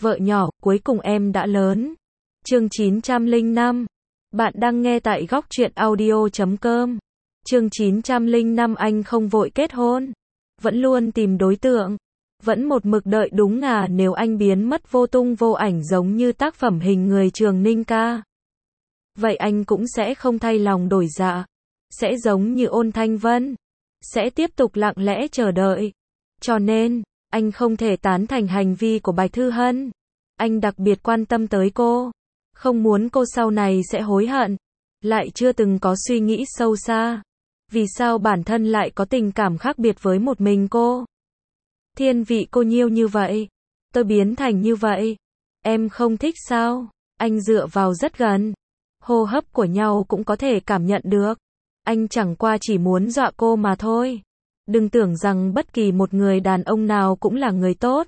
Vợ nhỏ, cuối cùng em đã lớn. Chương 905. Bạn đang nghe tại góc truyện audio.com. Chương 905. Anh không vội kết hôn, vẫn luôn tìm đối tượng, vẫn một mực đợi đúng ngà nếu anh biến mất vô tung vô ảnh giống như tác phẩm Hình người Trường Ninh ca. Vậy anh cũng sẽ không thay lòng đổi dạ, sẽ giống như Ôn Thanh Vân, sẽ tiếp tục lặng lẽ chờ đợi. Cho nên, anh không thể tán thành hành vi của Bạch Thư Hân. Anh đặc biệt quan tâm tới cô, không muốn cô sau này sẽ hối hận. Lại chưa từng có suy nghĩ sâu xa, vì sao bản thân lại có tình cảm khác biệt với một mình cô. Thiên vị cô nhiêu như vậy, tôi biến thành như vậy, em không thích sao? Anh dựa vào rất gần, hô hấp của nhau cũng có thể cảm nhận được. Anh chẳng qua chỉ muốn dọa cô mà thôi. Đừng tưởng rằng bất kỳ một người đàn ông nào cũng là người tốt.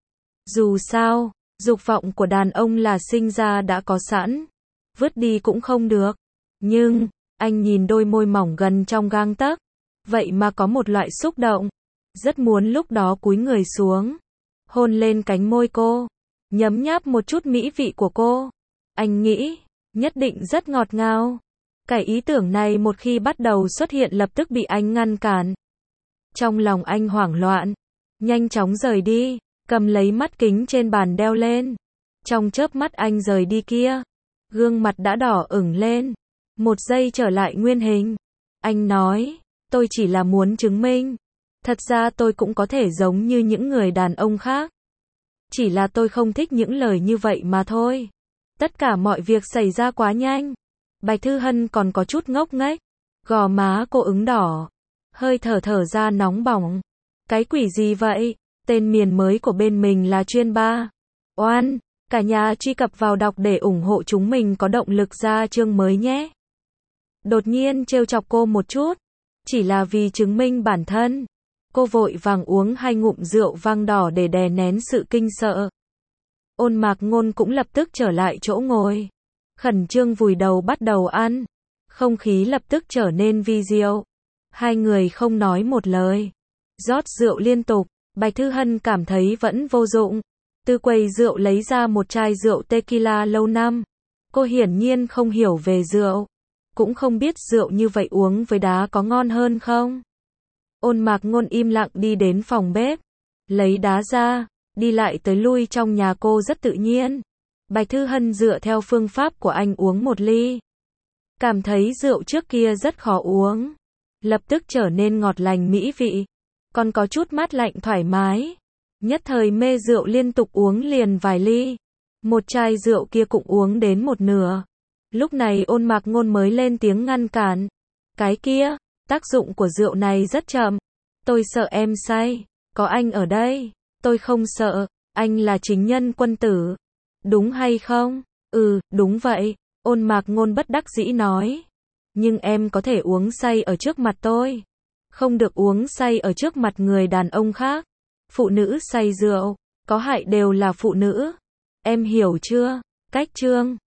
Dù sao, dục vọng của đàn ông là sinh ra đã có sẵn, vứt đi cũng không được. Nhưng, anh nhìn đôi môi mỏng gần trong gang tấc, vậy mà có một loại xúc động, rất muốn lúc đó cúi người xuống, hôn lên cánh môi cô, nhấm nháp một chút mỹ vị của cô. Anh nghĩ, nhất định rất ngọt ngào. Cái ý tưởng này một khi bắt đầu xuất hiện lập tức bị anh ngăn cản. Trong lòng anh hoảng loạn, nhanh chóng rời đi, cầm lấy mắt kính trên bàn đeo lên. Trong chớp mắt anh rời đi kia, gương mặt đã đỏ ửng lên, một giây trở lại nguyên hình. Anh nói, tôi chỉ là muốn chứng minh, thật ra tôi cũng có thể giống như những người đàn ông khác. Chỉ là tôi không thích những lời như vậy mà thôi. Tất cả mọi việc xảy ra quá nhanh. Bạch Thư Hân còn có chút ngốc nghếch, gò má cô ửng đỏ, hơi thở ra nóng bỏng. Cái quỷ gì vậy? Tên miền mới của bên mình là Chuyên Ba. Oan, cả nhà truy cập vào đọc để ủng hộ chúng mình có động lực ra chương mới nhé. Đột nhiên trêu chọc cô một chút, chỉ là vì chứng minh bản thân. Cô vội vàng uống 2 ngụm rượu vang đỏ để đè nén sự kinh sợ. Ôn Mạc Ngôn cũng lập tức trở lại chỗ ngồi, khẩn trương vùi đầu bắt đầu ăn. Không khí lập tức trở nên vi diệu. Hai người không nói một lời, rót rượu liên tục. Bạch Thư Hân cảm thấy vẫn vô dụng, từ quầy rượu lấy ra một chai rượu tequila lâu năm. Cô hiển nhiên không hiểu về rượu, cũng không biết rượu như vậy uống với đá có ngon hơn không. Ôn Mạc Ngôn im lặng đi đến phòng bếp, lấy đá ra, đi lại tới lui trong nhà cô rất tự nhiên. Bạch Thư Hân dựa theo phương pháp của anh uống một ly, cảm thấy rượu trước kia rất khó uống, lập tức trở nên ngọt lành mỹ vị, còn có chút mát lạnh thoải mái. Nhất thời mê rượu liên tục uống liền vài ly. Một chai rượu kia cũng uống đến một nửa. Lúc này Ôn Mạc Ngôn mới lên tiếng ngăn cản. Cái kia, tác dụng của rượu này rất chậm. Tôi sợ em say. Có anh ở đây, tôi không sợ. Anh là chính nhân quân tử. Đúng hay không? Ừ, đúng vậy. Ôn Mạc Ngôn bất đắc dĩ nói. Nhưng em có thể uống say ở trước mặt tôi, không được uống say ở trước mặt người đàn ông khác. Phụ nữ say rượu, có hại đều là phụ nữ. Em hiểu chưa? Cách chương